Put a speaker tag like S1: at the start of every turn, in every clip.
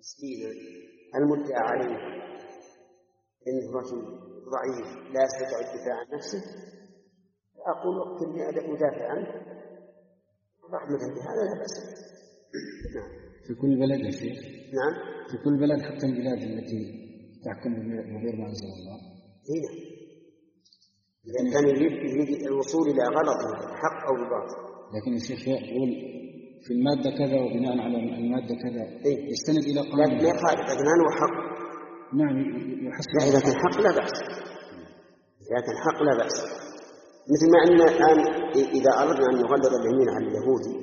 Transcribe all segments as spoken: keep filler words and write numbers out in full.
S1: مسكينا المدعى عليه إنه رجل ضعيف لا يستطيع الدفاع عن نفسه، أقول اقتلني أدافع عنه رحمة بهذا لا بأس.
S2: نعم. في كل بلد يا شيخ.
S1: نعم.
S2: في كل بلد حتى البلاد التي تحكم بغير ما أنزل الله.
S1: هنا إذا كان يريد الوصول إلى غلط حق أو باطل.
S2: لكن الشيخ يقول في المادة كذا وبناء على المادة كذا
S1: إيه؟
S2: يستند إلى قانون.
S1: لكن لا يخالف إذا كان حق.
S2: نعم يحسن.
S1: لا إذا كان حق لا بأس. إذا كان حق لا بأس. مثل ما أننا الآن إذا أردنا أن نغلظ اليمين على اليهودي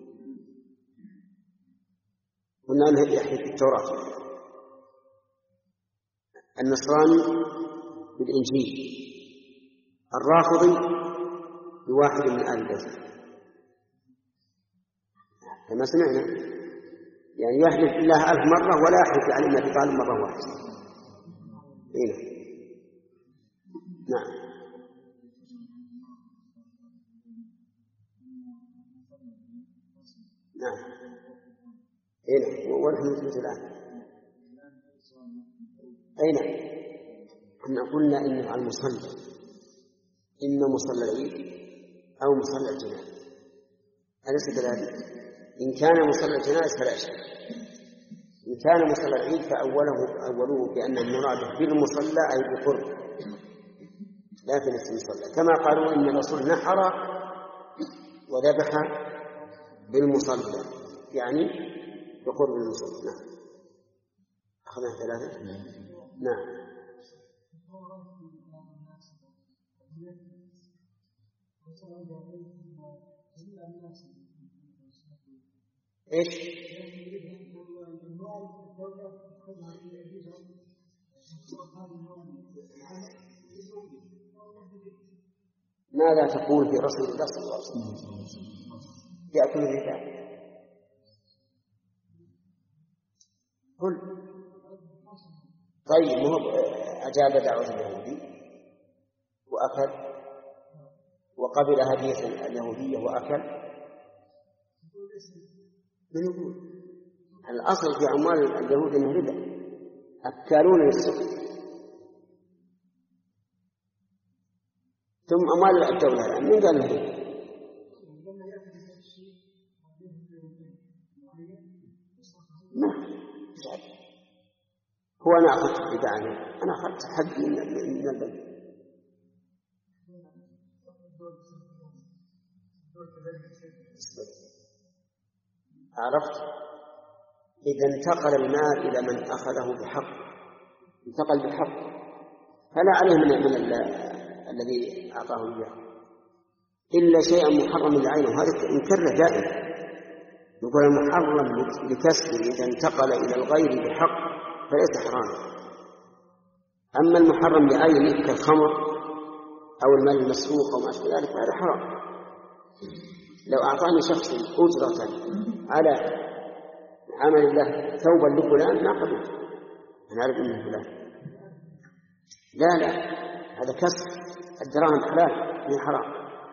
S1: قلنا أنه يحيي في التوراة، النصراني بالإنجيل، الرافضي بواحد من آل البيت، كما سمعنا يعني يحلف بالله ألف مرة ولا يحلف على النبي طالب مرة واحدة. هنا نعم. نعم هنا ونحن نثبت الآن. أين كنا قلنا إنه على المصلى، إما مصلى العيد أو مصلى الجنائز، أليس كذلك؟ إن كان مصلى الجنائز فلا شيء، إن كان مصلى العيد فأوله أولوه بأن المراد بالمصلى أي بقرب لا في نفس المصلى، كما قالوا إن الرسول نحر وذبح بالمصلى يعني بقرب المصلى. نعم. أخذنا ثلاثة. نعم. إيش؟ ماذا تقول في رسول الله صلى الله عليه وسلم يأكل الربا؟ قل. طيب مو أجاب دعوة اليهودي وأكل وقبل هدية اليهودية وأكل، من يقول؟ الأصل في أموال اليهود أنه ربا، أكالون للسوق. ثم أموال الدولة الآن من قال له؟ ما هو أنا أخذت الربا عنه، أنا أخذت حقي من البلد. عرفت؟ إذا انتقل المال إلى من أخذه بحق، انتقل بحق، فلا عليه من, من الذي أعطاه إياه إلا شيئا محرم لعينه، هذا نكرر دائما، نقول المحرم لكسبه إذا انتقل إلى الغير بحق فليس حراما. أما المحرم لعينه كالخمر أو المال المسروق أو ما أشبه ذلك فهذا حرام. لو أعطاني شخص أجرة على عمل الله ثوبا لفلان ما قبلت، أنا أعرف أنه فلان، لا لا هذا كسب، الدراهم حلال من حرام،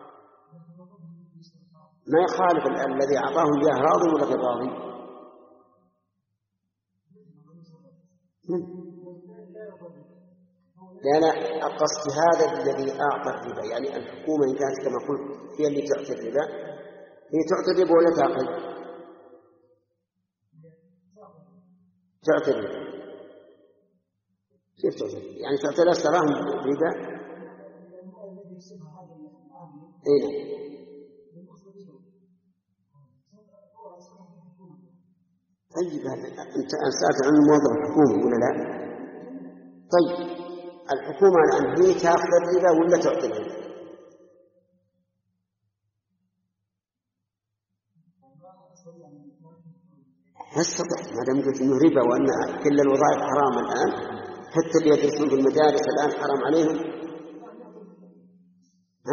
S1: ما يخالف الذي أعطاه إياه راضي ولا غير راضي. لا لا القصد هذا الذي أعطى الربا، يعني الحكومة إن كانت كما قلت هي اللي تعطي الربا، هي تعطي الربا ولا تعقل؟ تعطي الربا. كيف تعطي؟ يعني تعطي لا سراهم ربا. إيه. طيب أنت سألت عن موظف الحكومة ولا لا؟ طيب الحكومة الآن هي تأخذ الربا ولا تعطي الربا؟ هالصبح ما دام قلت إنه ربا وأن كل الوظائف حرام الآن، حتى اللي يدرسون في المدارس الآن حرام عليهم. ها؟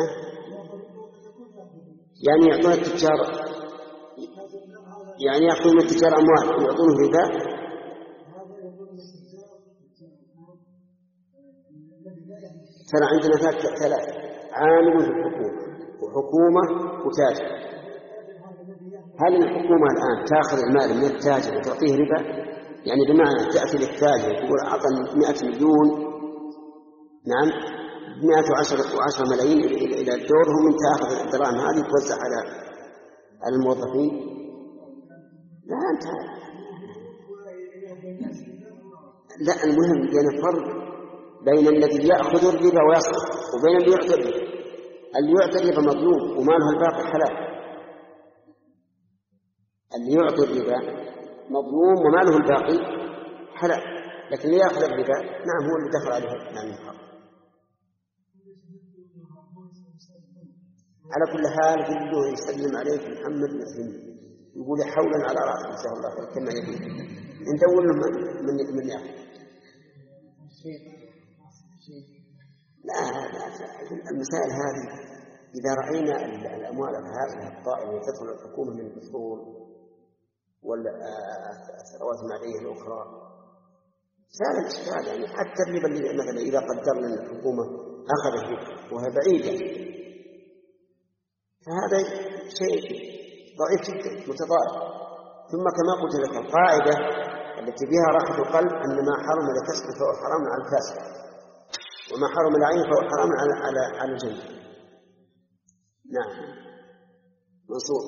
S1: يعني يعطون التجار، يعني يأخذون التجار أموال ويعطونه ربا. ترى عندنا ثلاثة، عامل في الحكومة وحكومة وتاجر. هل الحكومة الآن تأخذ المال من التاجر وتعطيه ربا؟ يعني بمعنى تأتي للتاجر يقول أعطني مئة مليون، نعم مئة وعشرة وعشرة ملايين إلى الدور، هم أنت أخذ الدراهم هذه توزع على على الموظفين. لا أنت لا، المهم بين الفرق بين الذي يأخذ الربا ويصرف وبين اللي يعطي الربا. اللي يعطي الربا مظلوم وماله الباقي حلال، اللي يعطي الربا مظلوم وماله الباقي حلال، لكن اللي يأخذ الربا نعم هو اللي دخل عليه نعم الحرام. على كل حال قل يسلم عليك محمد مسلم يقول حولا على رأسه إن شاء الله كما يقول ندور له من من يأخذ. لا لا المسائل هذه إذا رأينا الأموال هذه الطائلة تدخل الحكومة من الأصول والثروات المالية الأخرى سهل الإشكال. يعني حتى الربا اللي مثلا إذا قدرنا أن الحكومة أخذت الربا وهي بعيدة فهذا شيء ضعيف جدا متضارب. ثم كما قلت لك القاعدة التي بها راحة القلب أن ما حرم لكسب فهو حرام على الكاسب، وما حرم العين فهو حرام على على على الجنة. نعم منصور.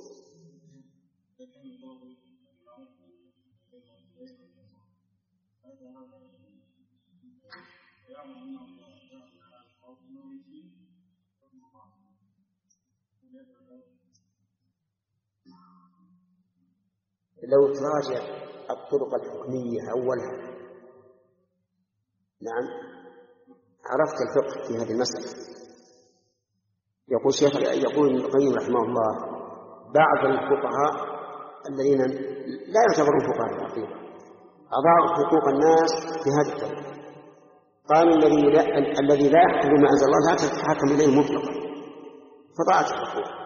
S1: لو تراجع الطرق الحكمية أولها نعم عرفت الفقه في هذه المسألة. يقول شيخ يقول ابن القيم رحمه الله بعض الفقهاء الذين لا يعتبرون فقهاء في الحقيقة أضاعوا حقوق الناس في هذه الطريقة. قالوا الذي لا الذي لا يحكم ما أنزل الله لا تتحاكم إليه مطلقا فضاعت الحقوق،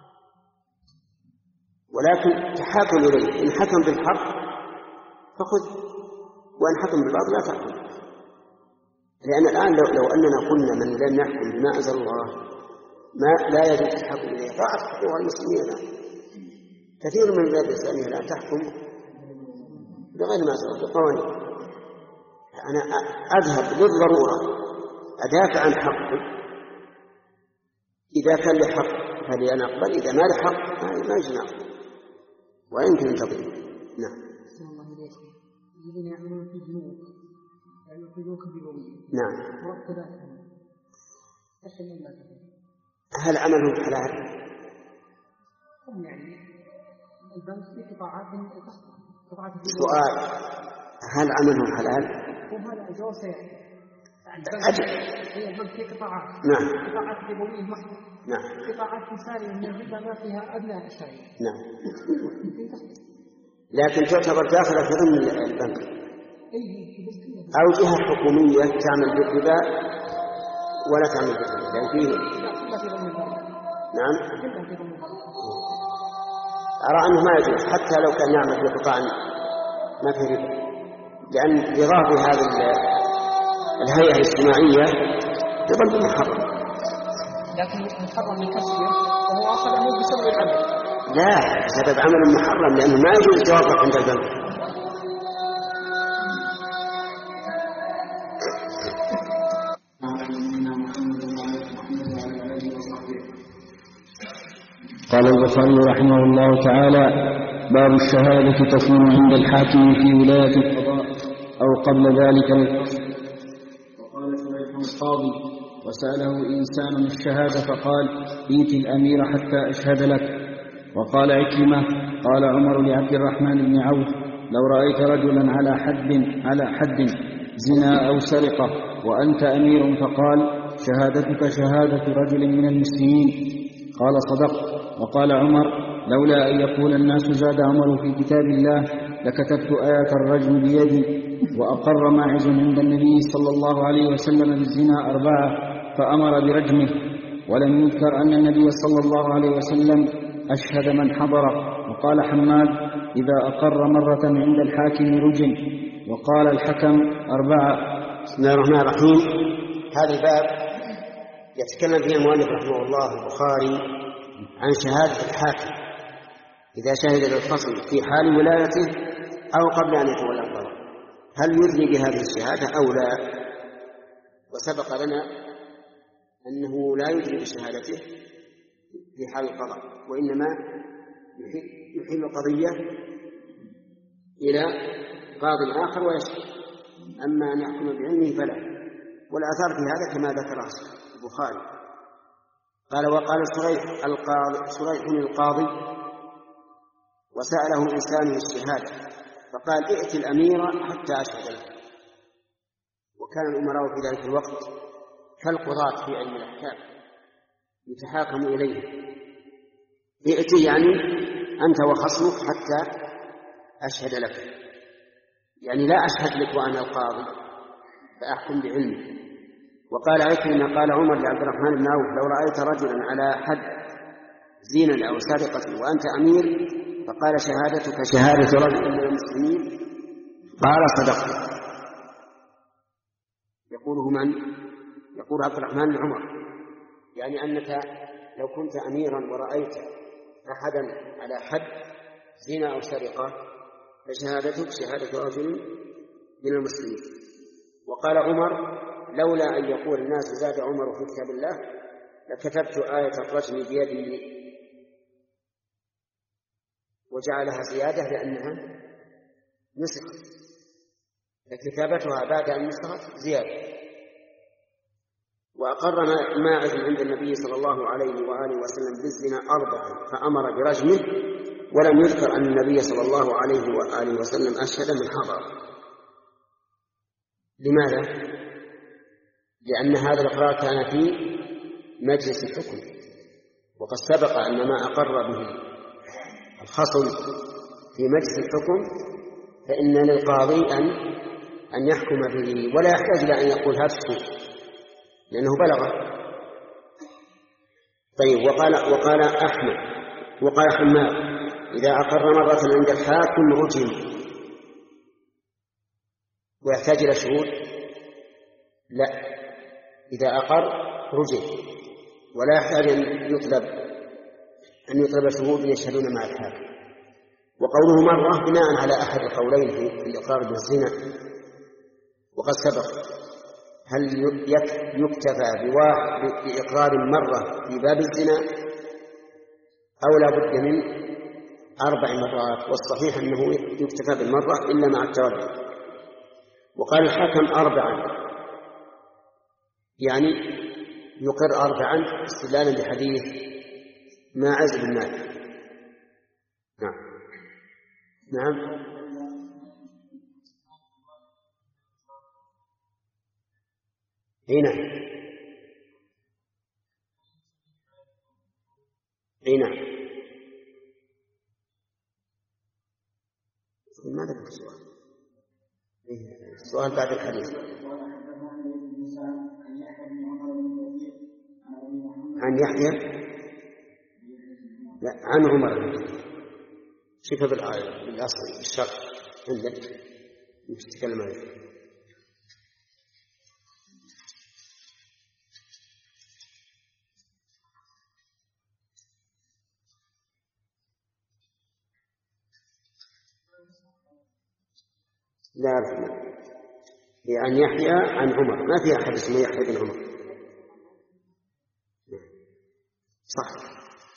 S1: ولكن تحاكم إليه إن حكم بالحق فخذ وإن حكم بالباطل لا تحكم. لأن الآن لو, لو أننا قلنا من لم يحكم بما أنزل الله ما لا يجب التحكم إليه ضاعت حقوق المسلمين الآن. كثير من البلاد الإسلامية الآن تحكم بغير ما أنزل الله بالقوانين. أنا أذهب للضرورة أدافع عن حقي، إذا كان لحق فلأنا أقبل، إذا ما لحق ما يجنى ويمكن تضيع. نعم.
S3: الذين يعملون في الجنوب يعني في جنوب كبيرونية.
S1: نعم.
S3: مرتباتهم.
S1: هل عملهم حلال؟
S3: هم يعني البنك في قطاعات قطاعات
S1: سؤال هل عملهم حلال؟
S3: وهذا الجواب سيأتي.
S1: أجل.
S3: هي البنك في قطاعات.
S1: نعم.
S3: قطاعات ربوية محضة.
S1: نعم.
S3: قطاعات مثالية من الربا ما فيها أدنى الشيء.
S1: نعم. لكن تعتبر داخلة في ضمن البنك. أو جهة حكومية تعمل بالربا ولا تعمل بالربا لأن فيه. نعم. أرى أنه ما يجوز حتى لو كان يعمل في قطاع ما فيه ربا، لأن رضاه بهذه الهيئة الاجتماعية يظل محرم.
S3: لكن محرم لكسبه وهو أخذه بسبب العمل.
S1: لا سبب عمل محرم لأنه ما يجوز توقف عند البنك.
S2: قال البخاري رحمه الله تعالى باب الشهادة تكون عند الحاكم في ولاية القضاء أو قبل ذلك للفصل. وقال سليح القاضي وسأله إنسان الشهادة فقال ائت الأمير حتى أشهد لك. وقال عكرمة قال عمر لعبد الرحمن بن عوف لو رأيت رجلا على حد على حد زنا أو سرقة وأنت أمير فقال شهادتك شهادة رجل من المسلمين قال صدقت. وقال عمر لولا أن يقول الناس زاد عمر في كتاب الله لكتبت آية الرجم بيدي. وأقر ماعز عند النبي صلى الله عليه وسلم بالزنا أربعة فأمر برجمه. ولم يذكر أن النبي صلى الله عليه وسلم أشهد من حضر. وقال حماد إذا أقر مرة عند الحاكم رجم. وقال الحكم أربعة.
S1: بسم الله الرحمن الرحيم. هذا الباب يتكلم فيه المؤلف رحمه الله البخاري عن شهادة الحاكم إذا شهد للخصم في حال ولايته أو قبل أن يتولى القضاء، هل يدري بهذه الشهادة أو لا؟ وسبق لنا أنه لا يدري بشهادته في حال القضاء، وإنما يحيل القضية إلى قاض آخر ويشهد، أما أن يحكم بعلمه فلا. والآثار في هذا كما ذكر البخاري قال: وقال شريح القاضي شريح القاضي وسأله إنسان الشهادة فقال: ائت الأمير حتى أشهد له. وكان الأمراء في ذلك الوقت كالقضاة في علم الأحكام يتحاكم إليه. ائت يعني أنت وخصمك حتى أشهد لك، يعني لا أشهد لك وأنا القاضي فأحكم بعلمي. وقال عكرمة قال عمر لعبد الرحمن بن عوف: لو رأيت رجلا على حد زنا أو سرقة وأنت أمير فقال: شهادتك شهادة رجل من المسلمين، قال: صدقت. يقوله من؟ يقول عبد الرحمن بن عمر، يعني أنك لو كنت أميرا ورأيت أحدا على حد زنا أو سرقة فشهادتك شهادة رجل من المسلمين. وقال عمر: لولا أن يقول الناس زاد عمر في كتاب الله لكتبت آية الرجم بيدي وجعلها زيادة لأنها نسخت، فكتابتها بعد أن نسخت زيادة. وأقر ماعز عند النبي صلى الله عليه وآله وسلم بالزنا أربعا فأمر برجمه، ولم يذكر أن النبي صلى الله عليه وآله وسلم أشهد من حضر. لماذا؟ لأن هذا الإقرار كان في مجلس الحكم، وقد سبق أن ما أقر به الخصم في مجلس الحكم فإن للقاضي أن أن يحكم به ولا يحتاج إلى أن يقول هذا الشيء لأنه بلغه. طيب. وقال وقال أحمد وقال حماد: إذا أقر مرة عند الحاكم رجم ويحتاج إلى شهود؟ لا، إذا أقر رجم ولا يحتاج أن يطلب أن يطلب شهود يشهدون مع الحاكم. وقوله مرة بناء على أحد القولين في الإقرار بالزنا، وقد سبق. هل يكتفى بإقرار مرة في باب الزنا أو لا بد من أربع مرات؟ والصحيح أنه يكتفى بالمرة إلا مع التردد. وقال الحاكم أربعا، يعني يقر أربعا استدلالا بحديث ماعز بن مالك. نعم نعم هنا هنا ماذا في السؤال؟ السؤال بعد الحديث عن يحيى، لا عن عمر. شوف بالآية بالأصل الشرط عندك مش تتكلم عليه. لا لا عن يحيى عن عمر، ما في أحد اسمه يحيى بن عمر. صح.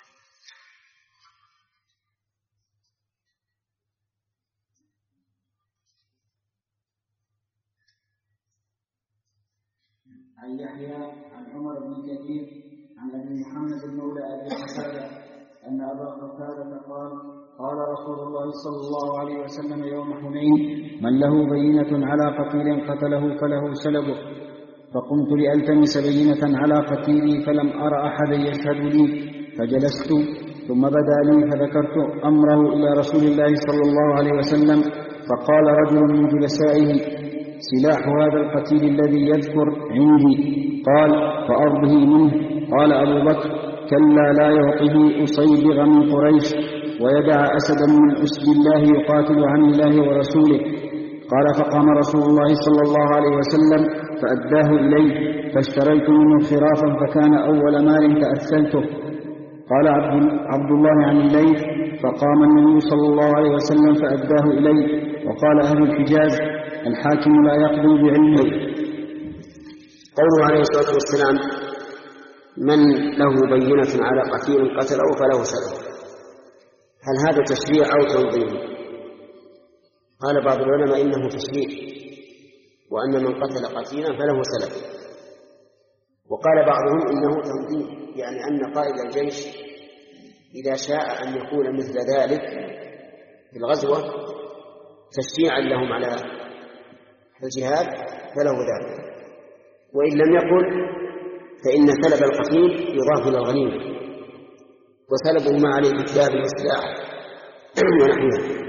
S2: عن يحيى عن عمر بن كثير عن أبي محمد المولى أبي قتادة أن أبا قتادة قال: قال رسول الله صلى الله عليه وسلم يوم حنين: من له بينة على قتيل قتله فله سلبه. فقمت لألتمس بينة على قتيلي فلم أر أحدا يشهد لي، فجلست ثم بدا لي فذكرت أمره إلى رسول الله صلى الله عليه وسلم، فقال رجل من جلسائه: سلاح هذا القتيل الذي يذكر عندي. قال: فأرضه منه. قال أبو بكر: كلا، لا يعطه أصيبغ من قريش ويدع أسدا من أسد الله يقاتل عن الله ورسوله. قال: فقام رسول الله صلى الله عليه وسلم فأداه إليه، فاشتريت منه خرافا فكان أول مال تأثلته. قال عبد الله عن الليث: فقام النبي صلى الله عليه وسلم فأداه إليه، وقال أهل الحجاز الحاكم لا يقضي بعلمه.
S1: قوله عليه الصلاة والسلام من له بينة على قتيل قتله فله سلب، هل هذا تشريع أو تنظيم؟ قال بعض العلماء إنه تشريع، وأن من قتل قتيلا فله سلب. وقال بعضهم إنه تنظيم، يعني أن قائد الجيش إذا شاء أن يكون مثل ذلك في الغزوة تشجيعا لهم على الجهاد فله ذلك، وإن لم يقل فإن سلب القتيل يضاف إلى الغنيمة، وسلبه ما عليه بالكتاب والسلاح ونحوها.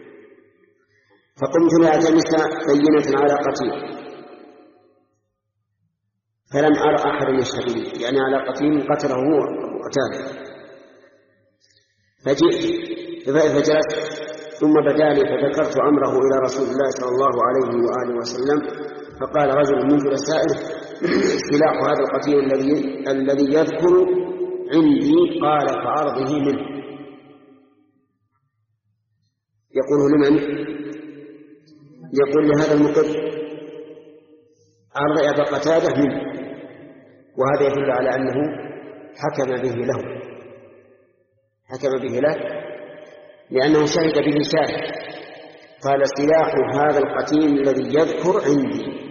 S1: فقمت لألتمس بينة على قتيل فلم أرى أحد يشهد لي، يعني على قتيل قتله هو قتاله. فجئت فجلست ثم بدا لي فذكرت أمره إلى رسول الله صلى الله عليه وآله وسلم، فقال رجل من جلسائه سلاح هذا القتيل الذي الذي يذكر عندي، قال فعرضه منه. يقول لمن؟ يقول لهذا المقر عرض أبا قتادة منه، وهذا يدل على أنه حكم به له حكم به له لأنه شهد به شاهد. قال سلاح هذا القتيل الذي يذكر عندي،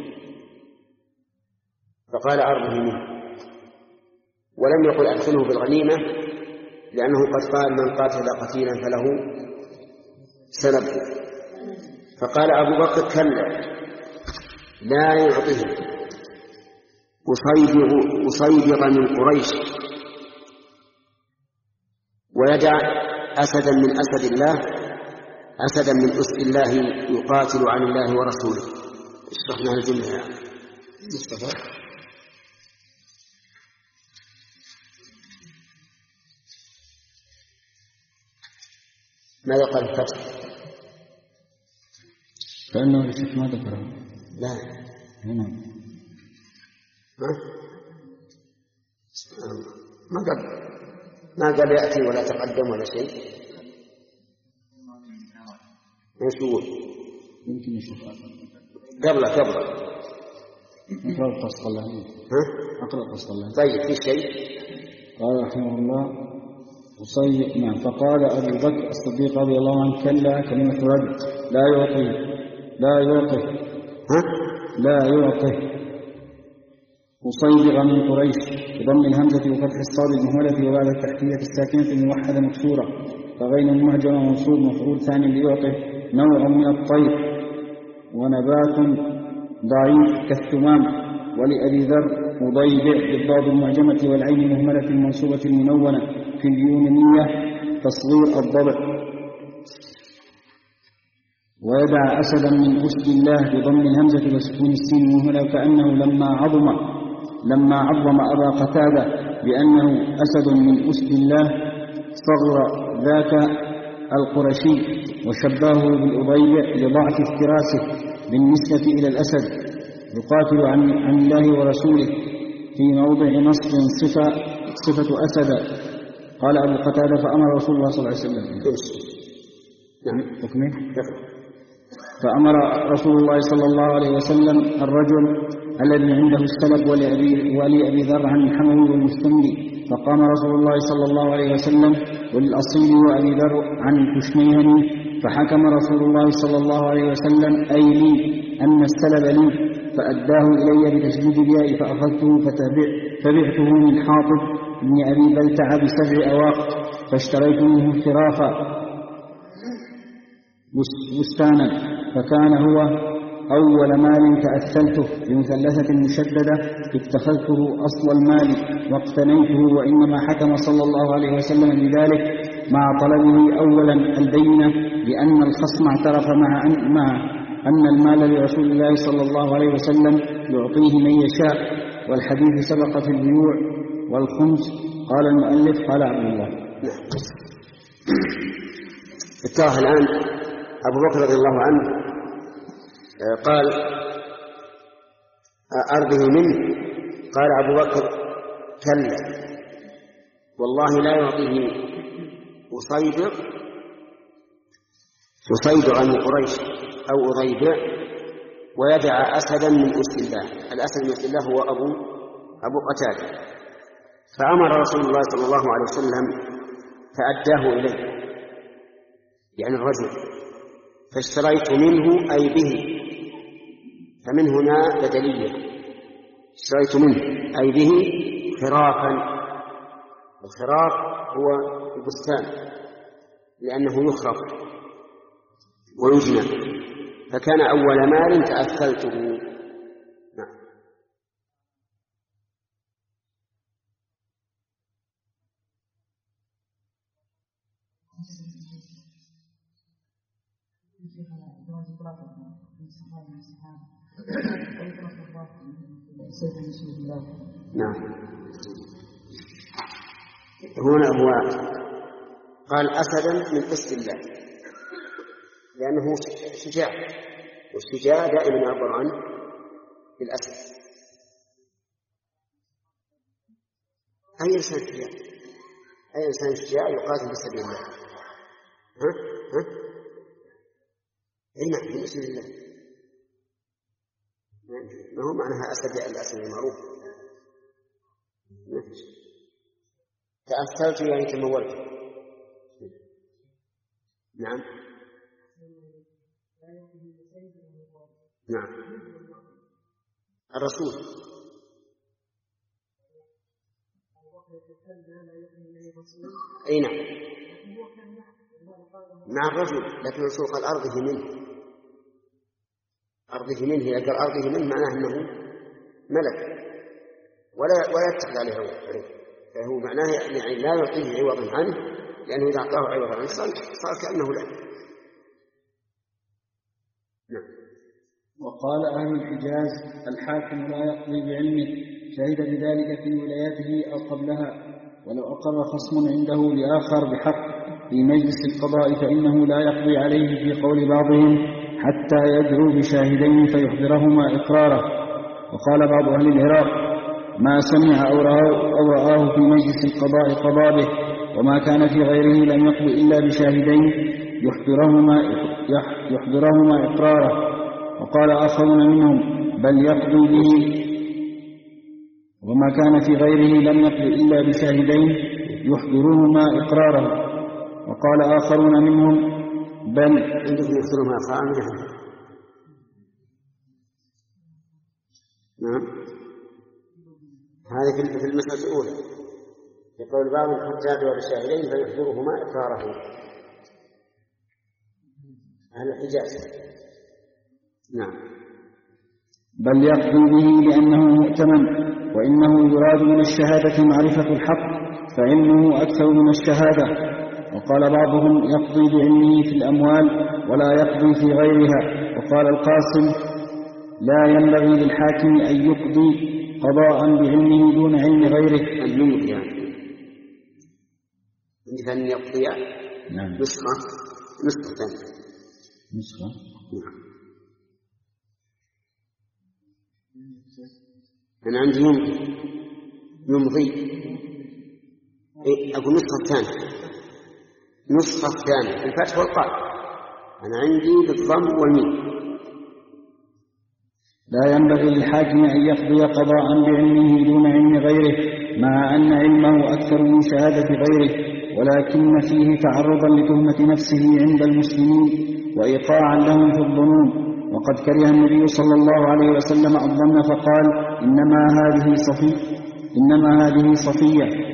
S1: فقال عرضه منه، ولم يقل أدخله بالغنيمة، لأنه قد قال من قاتل قتيلا فله سلب. فقال أبو بكر كلا لا يعطيه أصيبغ من قريش ويدع أسدا من أسد الله أسدا من أسد الله يقاتل عن الله ورسوله. اشرحنا الجملة يا مصطفى. ماذا قال الفتح؟
S2: كأنه لشيخ ما ذكره.
S1: لا
S2: هنا
S1: ها؟ ما قال ما قال يأتي ولا تقدم ولا شيء. ايش يقول؟
S2: يمكن يشوف
S1: قبل قبل
S2: اقرأ القصة الله.
S1: ها؟
S2: اقرأ القصة الله.
S1: طيب في شيء؟
S2: قال رحمه الله وصي نعم. فقال أبو بكر الصديق رضي الله عنه كلا كلمة رد لا يعطي لا يعطي
S1: ها؟
S2: لا يعطي أصيبغ من قريش بضم الهمزة وفتح الصاد المهملة وبعد التحتية الساكنة الموحدة مكسورة، فغين المعجم منصوب مفعول ثاني ليعطي نوع من الطير ونبات ضعيف كالثمام. ولأبي ذر مضيبع بالضاد المعجمة والعين المهملة المنصوبة المنونة في اليونانية تصغير الضبع. ويدع أسدا من أسد الله بضم الهمزة وسكون السين المهملة، كأنه لما عظم لما عظم أبا قتادة بأنه أسد من أسد الله صغر ذاك القرشي وشبهه بالأضيبع لضعف افتراسه بالنسبة إلى الأسد يقاتل عن, عن الله ورسوله في موضع نصب صفة, صفة أسد. قال أبو قتادة فأمر رسول الله صلى الله عليه وسلم
S1: نعم
S2: حكمه فأمر رسول الله صلى الله عليه وسلم الرجل الذي عنده السلب ولأبي, ولأبي ذر عن الحموي والمستملي، فقام رسول الله صلى الله عليه وسلم وللأصيل وأبي ذر عن الكشميهني، فحكم رسول الله صلى الله عليه وسلم أي لي أن السلب لي، فأداه إلي بتشديد الياء فأخذته فبعته من حاطب بن أبي بلتع بسبع أواق، فاشتريت منه افترافا بستانا، فكان هو أول مال تأثلته بمثلثة مشددة اتخذته أصل المال واقتنيته. وإنما حكم صلى الله عليه وسلم بذلك مع طلبه أولا البينة لأن الخصم اعترف مع أن, مع أن المال لرسول الله صلى الله عليه وسلم يعطيه من يشاء، والحديث سبق في البيوع والخمس. قال المؤلف قال عبد الله.
S1: اتجه الآن أبو بكر رضي الله عنه قال أرضه منه، قال أبو بكر كلا والله لا يعطيه أصيبغ أصيبغ من قريش أو أضيبع ويدع أسدا من أسد الله. الأسد من أسد الله هو أبو أبو قتادة. فأمر رسول الله صلى الله عليه وسلم فأداه إليه يعني الرجل، فاشتريت منه أي به، فمن هنا بدلية، اشتريت منه أي به خرافا. الخراف هو البستان لأنه يخرف ويجنى، فكان أول مال تأثلته. نعم. نعم. هنا هو قال أسدا من أسد الله لأنه شجاع، والشجاع دائما يعبر عنه بالأسد. أي إنسان شجاع، أي إنسان شجاع يقاتل في سبيل الله. ها ها أي نعم من أسد الله، ما هو معناها أسد الأسد المعروف. تأثرت يعني تمولت. نعم نعم الرسول أي نعم مع الرجل، لكن الرسول قال أرضه منه، أرضه منه، إذا قال أرضه منه معناه أنه ملك ولا ولا يتخذ عليه عوض، فهو معناه يعني لا يعطيه عوضا عنه، لأنه إذا أعطاه عوضا عنه صار كأنه لا. نعم.
S2: وقال أهل الحجاز الحاكم لا يقضي بعلمه، شهد بذلك في ولايته أو قبلها، ولو أقر خصم عنده لآخر بحق في مجلس القضاء فإنه لا يقضي عليه في قول بعضهم حتى يدعو بشاهدين فيحضرهما إقراره. وقال بعض أهل العراق ما سمع أو رآه في مجلس القضاء قضى به، وما كان في غيره لم يقضي إلا بشاهدين يحضرهما, يحضرهما إقراره. وقال آخرون منهم بل يقضي به، وما كان في غيره لم يقضي إلا بشاهدين يحضرهما إقراره. وقال آخرون منهم بل
S1: يحضرهما إقراره. نعم هذه في المسألة الأولى يقول بعضهم حتى يدعو بشاهدين فيحضرهما إقراره. أهل الحجاز. نعم.
S2: بل يقضي به لأنه مؤتمن، وإنه يراد من الشهادة معرفة الحق فعلمه أكثر من الشهادة. وقال بعضهم يقضي بعلمه في الأموال ولا يقضي في غيرها. وقال القاسم لا ينبغي للحاكم أن يقضي قضاء بعلمه دون علم غيره.
S1: اليوم يعني عندك أن يقضي
S2: نعم.
S1: نسخة نسخة ثانية
S2: نسخة
S1: نعم. أنا عندي يمضي يمضي إيه أقول نسخة ثانية نسخة ثانية الفتح والقاف. أنا عندي بالضم والميم.
S2: لا ينبغي للحاكم أن يقضي قضاء بعلمه دون علم غيره، مع أن علمه أكثر من شهادة غيره، ولكن فيه تعرضا لتهمة نفسه عند المسلمين وإيقاعا لهم في الظنون. وقد كره النبي صلى الله عليه وسلم الظن فقال إنما هذه صفية إنما هذه صفية.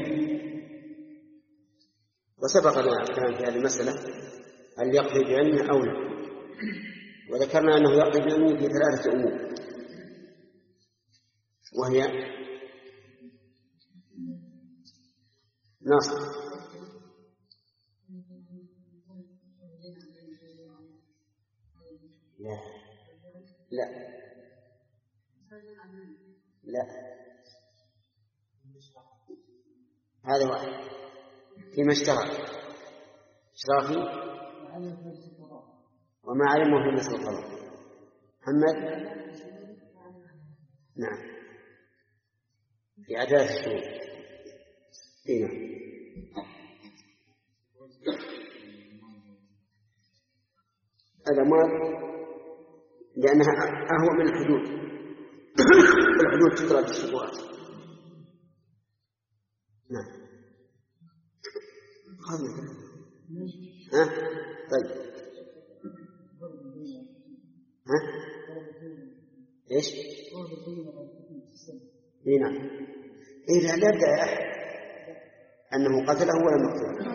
S1: وسبق لنا الكلام في هذه المسألة هل يقضي بعلمه أو لا، وذكرنا أنه يقضي بعلمه في ثلاثة أمور، وهي نص لا لا لا هذا واحد فيما اشترى اشترى وما علمه في مثل القضاء. محمد نعم في عدالة الشهود. نعم الأموال لأنها أهوى من الحدود. الحدود تدرى بالشبهات. نعم. ها؟ طيب. ها؟ إيش؟ إيه نعم. إيه لا يبدأ أحد أنه قتله ولم يقتله.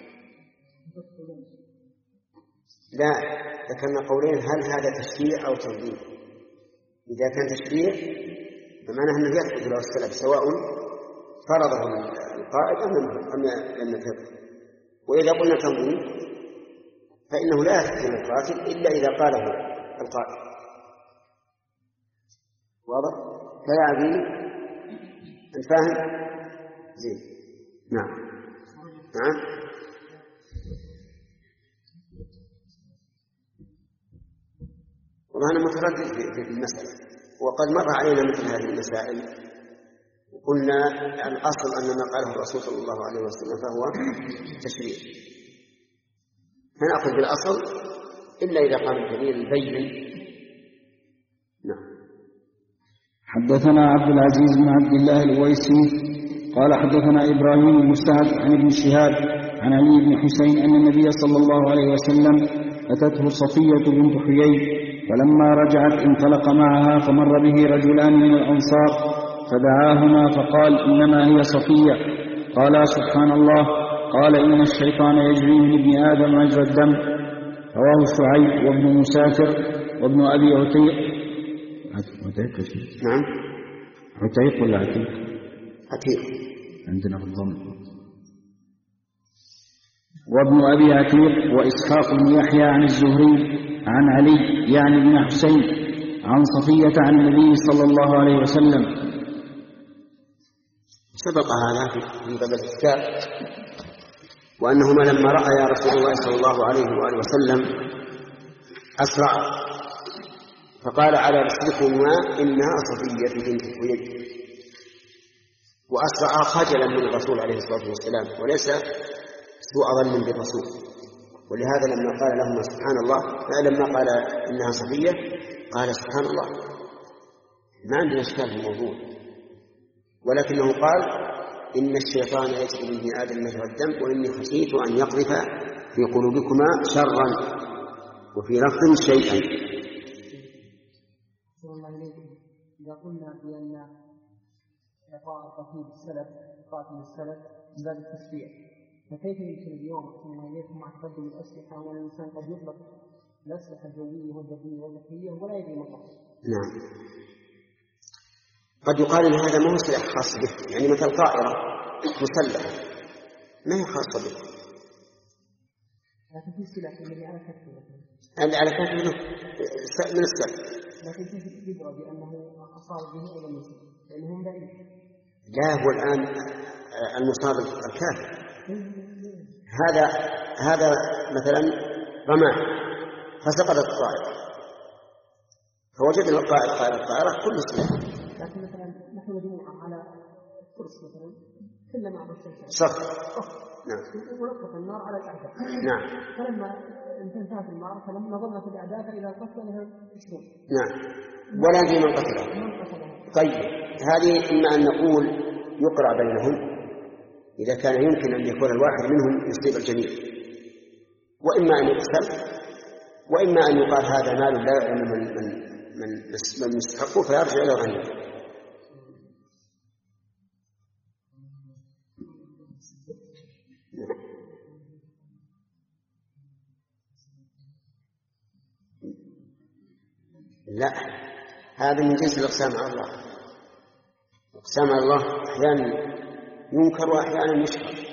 S1: لا، ذكرنا قولين: هل هذا تشريع أو تنظيم؟ إذا كان تشريع فمعناه أنه يثبت له السلب سواء فرضه القائد أم لم يفرضه. وإذا قلنا تنظيم فإنه لا يثبت للقاتل إلا إذا قاله القائد. واضح؟ فيا عبيد أنت فاهم؟ زين. نعم نعم. والله أنا متردد في المسألة، وقد مر علينا مثل هذه المسائل وقلنا الأصل أن ما قاله الرسول صلى الله عليه وسلم فهو تشريع، فنأخذ بالأصل إلا إذا قام الدليل البين. نعم.
S2: حدثنا عبد العزيز بن عبد الله الويسي قال حدثنا إبراهيم بن سعد عن ابن شهاب عن علي بن حسين أن النبي صلى الله عليه وسلم أتته صفية بنت حيي فلما رجعت انطلق معها فمر به رجلان من الأنصار فدعاهما فقال: إنما هي صفية. قالا: سبحان الله. قال: إن الشيطان يجري من ابن آدم مجرى الدم. رواه شعيب وابن مسافر وابن أبي عتيق. عتيق
S1: نعم.
S2: عتيق ولا عتيق؟
S1: عتيق
S2: عندنا في الضم. وابن أبي عتيق وإسحاق بن يحيى عن الزهري عن علي يعني ابن حسين عن صفية عن النبي صلى الله عليه وسلم.
S1: سبق هذا في قبل الكتاب، وأنهما لما رأى رسول الله صلى الله عليه وآله وسلم أسرع فقال: على رسلكما إنها صفية بنت حيي، وأسرع خجلا من الرسول عليه الصلاة والسلام وليس سوء ظن بالرسول. ولهذا لما قال لهما سبحان الله، فلما قال إنها صفية قال سبحان الله، ما عندنا إشكال في الموضوع، ولكنه قال: إن الشيطان يجري من ابن آدم مجرى الدم وإني خشيت أن يقذف في قلوبكما شرا وفي لفظ شيئا.
S3: إذا قلنا بأن إعطاء القتيل السلف قاتل السلف من باب التشريع، فكيف يمكن اليوم إليكم مع تقدم الأسلحة وأن الإنسان قد يطلق الأسلحة الجوية والبرية والبحرية ولا يدري مطلق؟
S1: نعم. قد يقال إن هذا ما هو سلاح خاص به، يعني مثل طائرة مسلحة ما هي خاصة به،
S3: لكن في سلاح الذي على كتفه
S1: اللي على كتفه من السلف،
S3: لكن كيف يدرى بأنه أصاب به أو لم يصب؟ لأنهم بعيد.
S1: لا، هو الآن المصاب الكافر هذا هذا مثلا رماه فسقطت الطائرة فوجدنا القائد قائد الطائرة كل سلاح.
S3: لكن مثلا نحن مجموعة على كرس مثلا كلما عملت
S1: صف. نعم.
S3: ونطلق النار على الأعداء.
S1: نعم.
S3: فلما انتهت المعركة لما نظرنا في الأعداء فإذا قتلها عشرون.
S1: نعم. ولا في من قتله. طيب هذه إما أن نقول يقرأ بينهم إذا كان يمكن أن يكون الواحد منهم يصيب الجميع، وإما أن يقتل، وإما أن يقال هذا مال لا يعلم من من من من يستحقه فيرجع إلى غنيه. لا، هذا من جنس الأقسام على الله. الأقسام على الله أحيانا ينكر وأحيانا يشكر.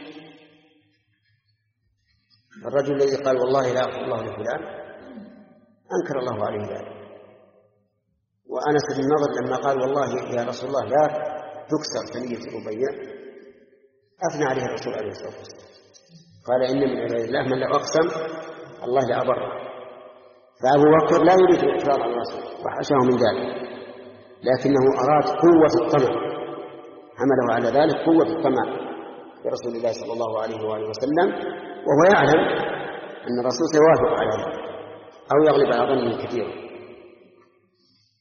S1: الرجل الذي قال والله لا أغفر الله لفلان أنكر الله عليه ذلك. وأنس بن النضر لما قال والله يا رسول الله لا تكسر ثنية الربيع أثنى عليه الرسول عليه الصلاة والسلام، قال إن من عباد الله من لو أقسم الله لأبره. فأبو بكر لا يريد الاعتراض على الرسول وحاشاه من ذلك، لكنه أراد قوة الطمع، حمله على ذلك قوة الطمع برسول الله صلى الله عليه وآله وسلم، وهو يعلم أن الرسول سيوافق على ذلك أو يغلب على ظنه كثيرا.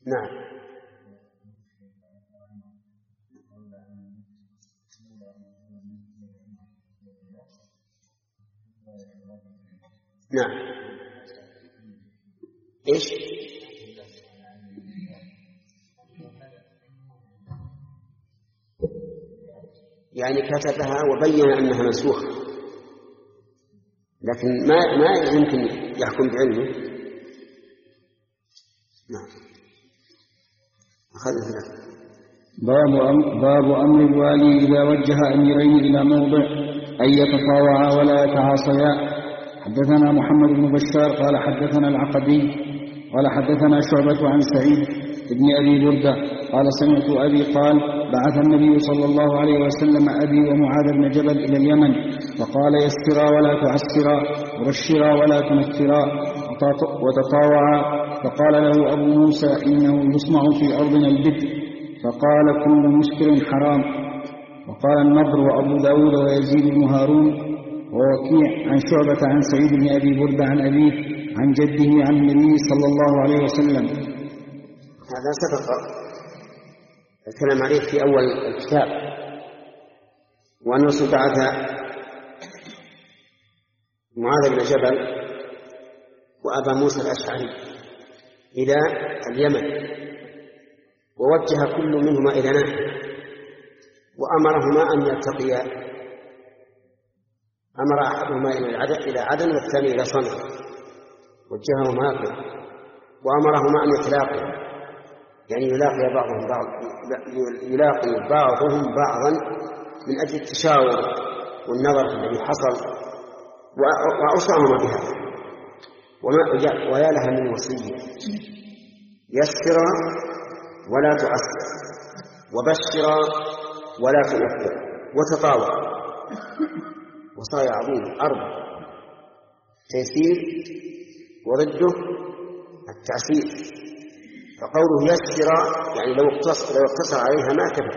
S1: نعم. نعم. إيش؟ يعني كتبها وبين أنها منسوخة، لكن ما ما يمكن يحكم بعلمه. نعم. أخذ ثلاثة.
S2: باب أم باب أمر الوالي إذا وجه أميرين إلى موضع أن يتطاوعا ولا يتعاصيا. حدثنا محمد بن بشار قال حدثنا العقدي قال حدثنا شعبة عن سعيد بن أبي بردة قال سمعت أبي قال بعث النبي صلى الله عليه وسلم أبي ومعاذ بن جبل إلى اليمن فقال يسرا ولا تعسرا وبشرا ولا تنفرا وتطاوعا. فقال له أبو موسى إنه يصنع في أرضنا البدء فقال كل مسكر حرام. وقال النضر وأبو داود ويزيد بن هارون ووكيع عن شعبة عن سعيد بن أبي بردة عن أبيه عن جده عن النبي صلى الله عليه وسلم.
S1: هذا سبق الكلام عليه في أول الكتاب، وأنه بعث معاذ بن جبل وأبا موسى الأشعري إلى اليمن، ووجه كل منهما إلى نحو وأمرهما أن يلتقيا. أمر أحدهما إلى عدن والثاني إلى صنعاء، وجههما هكذا، وأمرهما أن يتلاقيا، يعني يلاقي بعضهم بعض يلاقي بعضهم بعضا من أجل التشاور والنظر الذي حصل، وأوصاهما بهذا. ويا لها من وصية: يسرا ولا تعسر، وبشرا ولا تنفر، وتطاوع. وصايا عظيمة أربع: تيسير، وضده التعسير. فقوله يسر يعني لو اقتصر, لو اقتصر عليها ما كفى،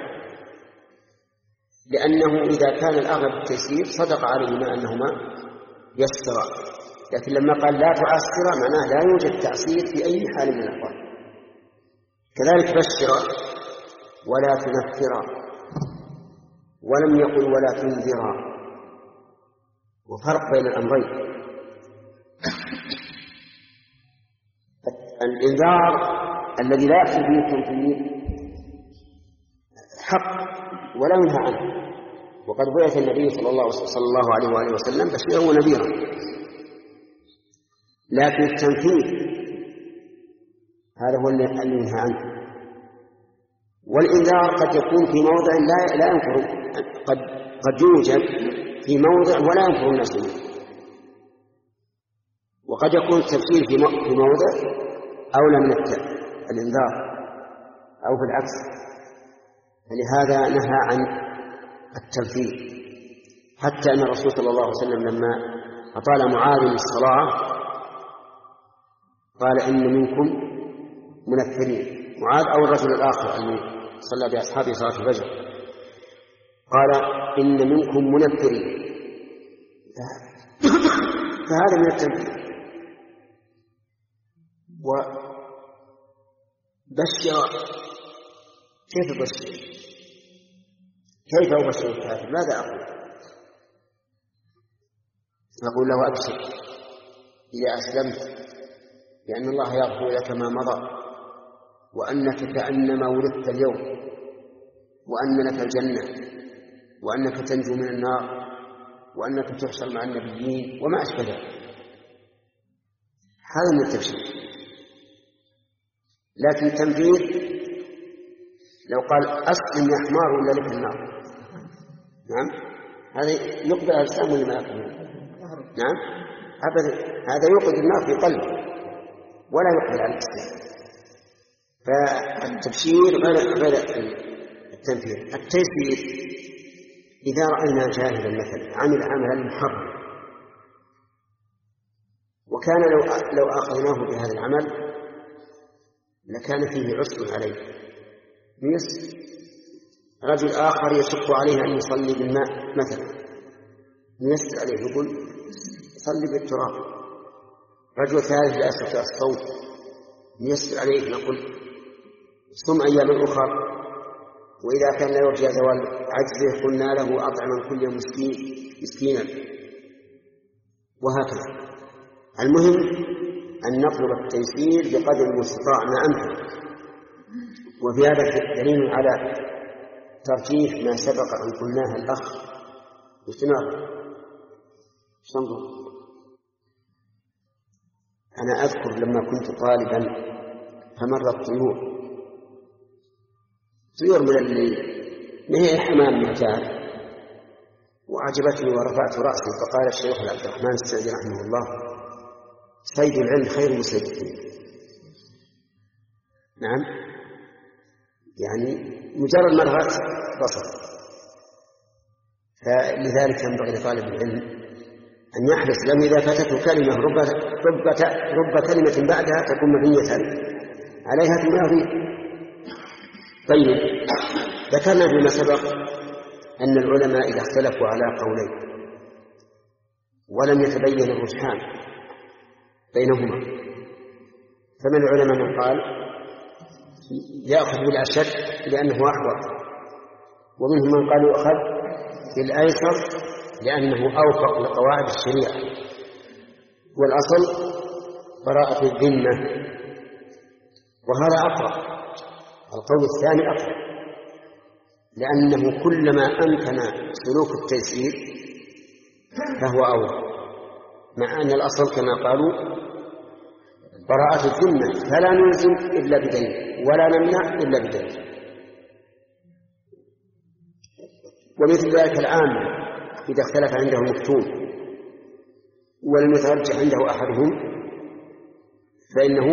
S1: لأنه إذا كان الأغلب التيسير صدق عليهما أنهما يسر، لكن لما قال لا تعسر معناه لا يوجد تعسير في أي حال من الأحوال. كذلك بشر ولا تنفر، ولم يقل ولا تنذر، وفرق بين الأمرين. الإنذار الذي لا يحصل به التنفير حق ولا ينهى عنه، وقد بعث النبي صلى الله, صلى الله عليه وآله وسلم بشيرا ونذيرا. لكن التنفير هذا هو الذي ينهى عنه. والإنذار قد يكون في موضع لا لا ينفر، قد قد يوجد في موضع ولا ينفر الناس منه، وقد يكون التبشير في موضع أولى من الإنذار أو في العكس. فلهذا نهى عن التنفير، حتى أن الرسول صلى الله عليه وسلم لما أطال معاذ الصلاة قال إن منكم منفرين. معاذ أو الرجل الآخر الذي صلى بأصحابه صلاة الفجر قال إن منكم منفرين، فهذا من التنفير. وبشر، كيف بشر؟ كيف أبشر الكافر؟ ماذا أقول؟ أقول له أبشر إذا أسلمت لأن الله يغفر لك ما مضى، وأنك كأنما ولدت اليوم، وأن لك الجنة، وأنك تنجو من النار، وأنك تحشر مع النبيين وما أشبه ذلك. هذا من التبشير. لكن تنفير لو قال أسلم يا حمار ولا لك النار، نعم، هذا يقبل على الإسلام ولا ما يقبل؟ نعم، أبدا، هذا يوقد النار في قلبه ولا يقبل على الإسلام. فالتبشير غير التنفير. التيسير إذا رأينا جاهلا مثلا عمل عملا محرم وكان لو لو أخذناه بهذا العمل لكان فيه عسر عليه، يسر. رجل آخر يشق عليه أن يصلي بالماء مثلا، يسر عليه يقول صلي بالتراب. رجل ثالث لا يستطيع الصوت، يسر عليه نقول صم أيام أخرى، وإذا كان لا يرجى زوال عجزه قلنا له أطعم من كل يوم مسكين مسكينا، وهكذا. المهم أن نطلب التيسير بقدر المستطاع ما أمكن. وفي هذا دليل على ترجيح ما سبق أن قلناه الأخ باستمرار. أنا أذكر لما كنت طالبا فمرت طيور طيور من اللي نهي حمام معتاد، وعجبتني ورفعت رأسي فقال الشيخ عبد الرحمن السعدي رحمه الله: صيد العلم خير من صيد الدنيا. نعم، يعني مجرد مرغة بصر. فلذلك ينبغي لطالب العلم أن يحرص، لأن إذا فاتته كلمة رب, رب, رب كلمة بعدها تكون مبنية عليها ثم يضيع. طيب، ذكرنا فيما سبق أن العلماء إذا اختلفوا على قولين ولم يتبين الرجحان بينهما، فمن العلماء من قال يأخذ بالأشد لأنه أحوط، ومنهم من قال يؤخذ بالأيسر لأنه أوفق لقواعد الشريعة، والأصل براءة الذمة، وهذا أقرب. القول الثاني أقرب، لأنه كلما أمكن سلوك التيسير فهو أولى، مع أن الأصل كما قالوا براءة الذمة، فلا نلزم إلا بدليل ولا نمنع إلا بدليل. ومثل ذلك العام إذا اختلف عنده مفتون ولم يترجح عنده أحدهم فإنه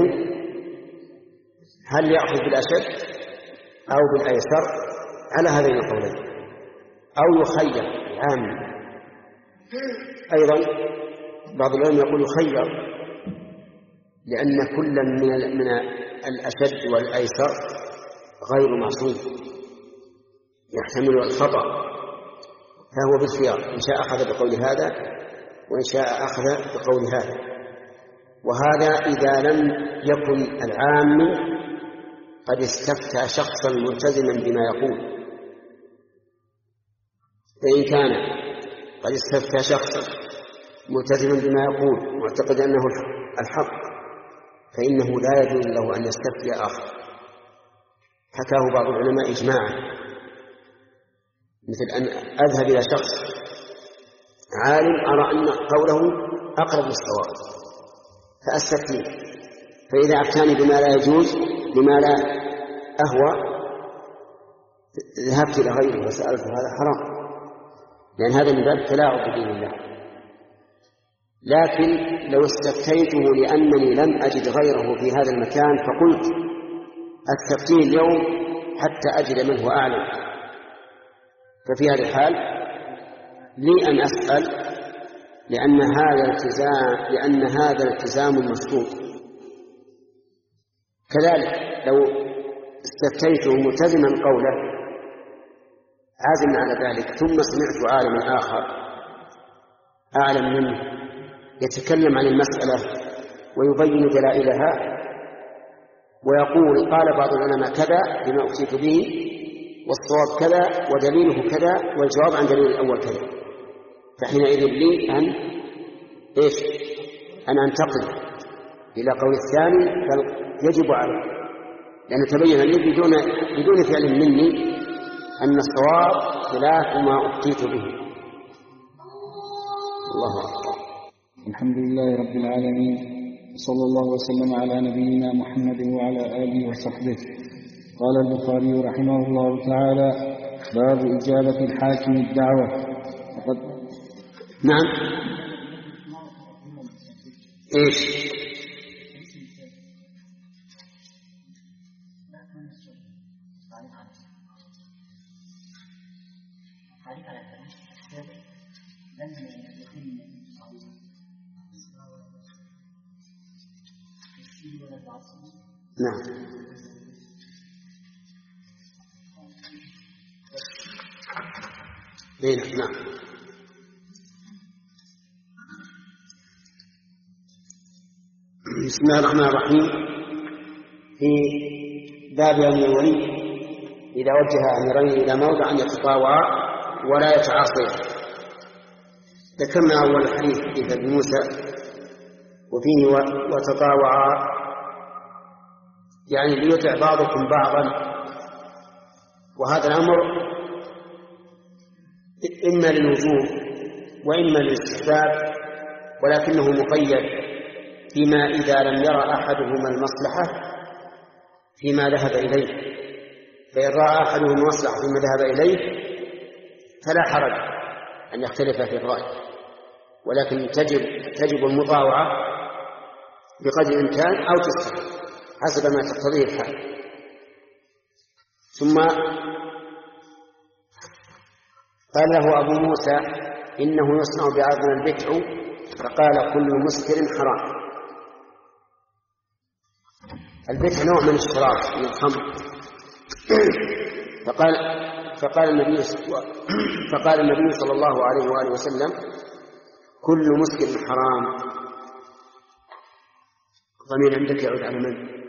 S1: هل يأخذ بالأشد أو بالأيسر على هذين القولين، أو يخير العام. أيضا بعض العلماء يقول يخير، لأن كل من من الأشد والأيسر غير معصوم، يحتمل الخطأ، فهو بالخيار، إن شاء أخذ بقول هذا وإن شاء أخذ بقول هذا. وهذا إذا لم يكن العام قد استفتى شخصا ملتزما بما يقول. فإن كان قد استفتى شخصا ملتزما بما يقول معتقد أنه الحق فإنه لا يجوز له أن يستفتي آخر. حكاه بعض العلماء إجماعا، مثل أن أذهب إلى شخص عالم أرى أن قوله أقرب للصواب فأستفتيه، فإذا أفتاني بما لا يجوز بما لا أهوى ذهبت إلى غيره وسألته، هذا حرام، لأن هذا من باب التلاعب بدين الله. لكن لو استفتيته لأنني لم أجد غيره في هذا المكان فقلت أستفتيه اليوم حتى أجد من هو أعلم، ففي هذا الحال لي أن أسأل، لأن هذا التزام لأن هذا الالتزام مشروط. كذلك لو استفتيته ملتزما قوله عازما على ذلك ثم سمعت عالما آخر أعلم منه يتكلم عن المسألة ويبين دلائلها ويقول قال بعض العلماء كذا بما أفتيت به والصواب كذا ودليله كذا والجواب عن دليل الأول كذا، فحينئذ لي أن إيش أن أنتقل إلى قول الثاني، فيجب عليه، لأنه تبين لي بدون بدون فعل مني أن الصواب خلاف ما أفتيت به. الله أكبر.
S2: الحمد لله رب العالمين، صلى الله وسلم على نبينا محمد وعلى آله وصحبه. قال البخاري رحمه الله تعالى: باب إجابة الحاكم الدعوة. وقد
S1: نعم. إيش؟ نعم. إيه نعم. بسم الله الرحمن الرحيم. في باب أن الولي إذا وجه أميرين إلى موضع أن يتطاوعا ولا يتعاصيا. ذكرنا أول الحديث حديث ابن موسى وفيه وتطاوعا يعني ليطع بعضكم بعضا، وهذا الأمر إما للوجوب وإما للاستحباب، ولكنه مقيد فيما إذا لم يرى أحدهما المصلحة فيما ذهب إليه. فإن رأى أحدهم المصلحة فيما ذهب إليه فلا حرج أن يختلف في الرأي، ولكن تجب تجب المطاوعة بقدر الإمكان أو تستحب حسب ما تقتضيه الحال. ثم قال له أبو موسى إنه يصنع بعضنا البتع، فقال كل مسكر حرام. البتع نوع من الشراب من الخمر. فقال فقال النبي فقال النبي صلى الله عليه وآله وسلم كل مسكر حرام. ضمير عندك يعود على من؟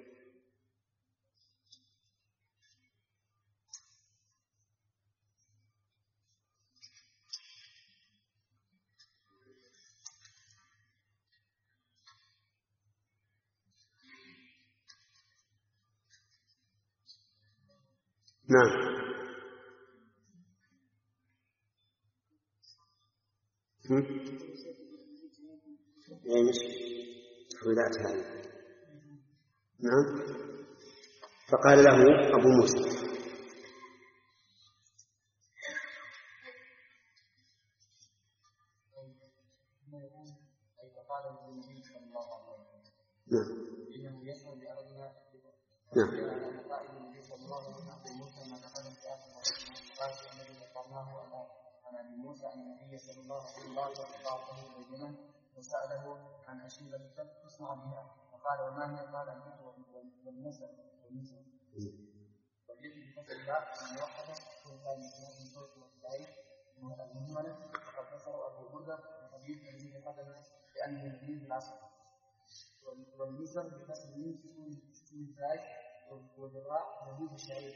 S1: نعم. ايش تحويلات هذه؟ نعم. فقال له ابو موسى نعم نعم
S3: موسى أن النبي صلى الله عليه وسلم وسأله عن أشياء تصنع بها، فقال وما هي؟ قال البتر والنسب والنسب والتي بفصلها الموحدة والثاني من صوت والتعيش المهملة. وقد ذكر أبو بردة الحديث الذي تقدم لأنه يبين بالعصر. والنسب بكسر من سكون الفاعل والذراع نبيذ الشعير.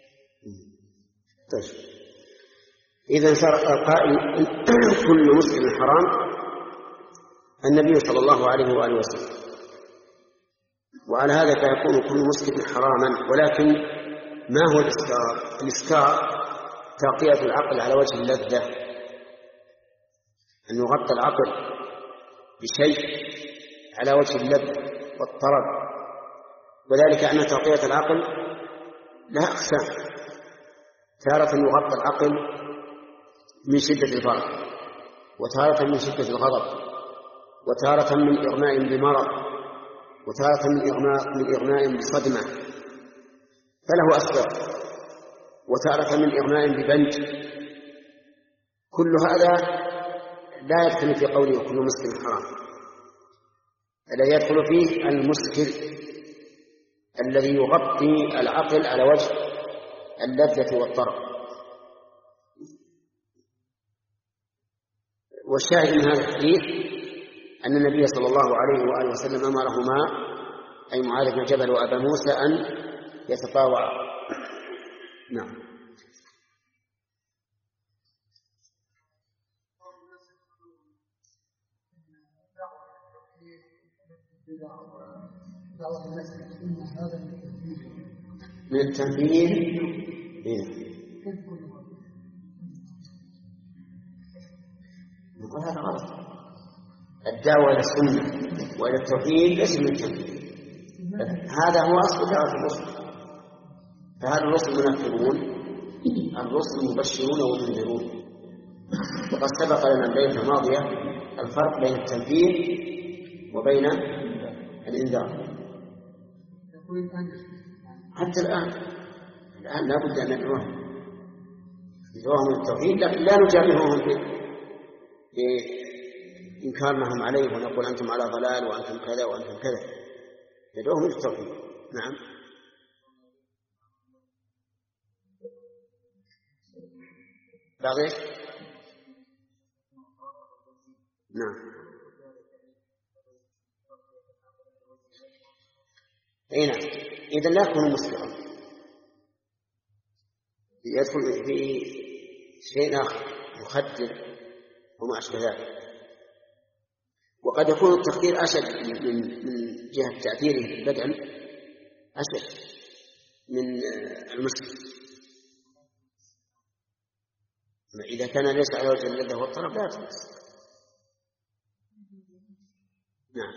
S1: طيب إذا صار القائل كل مسلم حرام النبي صلى الله عليه وآله وسلم، وعلى هذا فيكون كل مسلم حراما. ولكن ما هو الإسكار؟ الإسكار تعطية العقل على وجه اللذة، أن يغطى العقل بشيء على وجه اللذة والطرب، وذلك أن تعطية العقل لها أقسام. تارة يغطى العقل من شدة الفرح، وتارة من شدة الغضب، وتارة من إغماء بمرض، وتارة من إغماء من إغماء بصدمة فله أسباب، وتارة من إغماء ببنج. كل هذا لا يدخل في قوله كل مسكر حرام. الذي يدخل فيه المسكر الذي يغطي العقل على وجه اللذة والطرب. والشاهد من هذا الحديث أن النبي صلى الله عليه وآله وسلم أمرهما أي معاذ بن جبل وأبا موسى أن يتطاوعا. نعم. من التنفيذ وهذا غلط. الدعوة إلى السنة وإلى التوحيد ليس من التنفيذ، هذا هو أصل دعوة الرسل. فهذا الرسل منفرون، الرسل مبشرون ومنذرون. وقد سبق لنا الليلة الماضية الفرق بين التنفيذ وبين الإنذار. حتى الآن الآن لا بد أن ندعوهم ندعوهم التوحيد، لكن لا نجابههم بإنكار ما هم عليه ونقول أنتم على ضلال وأنتم كذا وأنتم كذا. ندعوهم للتوحيد. نعم. باقي؟ نعم. أي نعم. إذا لا يكون مسلما. يدخل في شيء آخر مخدر وما أشبه ذلك. وقد يكون التخدير أشد من من جهة تأثيره في البدن، أشد من المسك. إذا كان ليس على وجه اللذة والطرف لا تمس. نعم.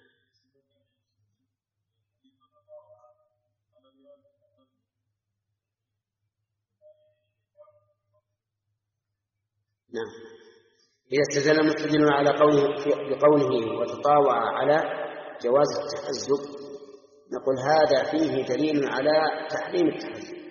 S1: نعم. إذا استدل المستدل على قوله بقوله وتطاوع على جواز التحزب نقول هذا فيه دليل على تحريم التحزب،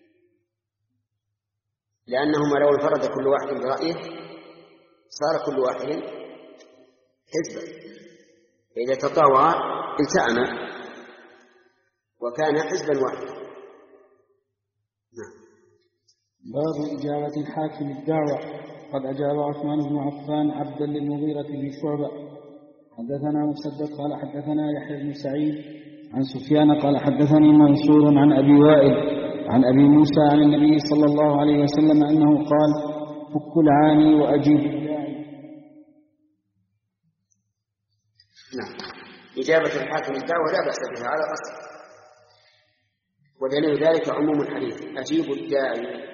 S1: لأنهما لو انفرد كل واحد برأيه صار كل واحد حزبا، فإذا تطاوع التأم وكان حزبا واحدا. نعم.
S2: باب إجابة الحاكم الدعوة. قد أجاب عثمان بن عفان عبدا للمغيرة بن شعبة. حدثنا مسدد قال حدثنا يحيى بن سعيد عن سفيان قال حدثني منصور عن أبي وائل عن أبي موسى عن النبي صلى الله عليه وسلم أنه قال فك العاني وأجيب الداعي.
S1: نعم. إجابة الحاكم الدعوة لا بأس بها على الأصل، ودليل ذلك عموم الحديث أجيب الداعي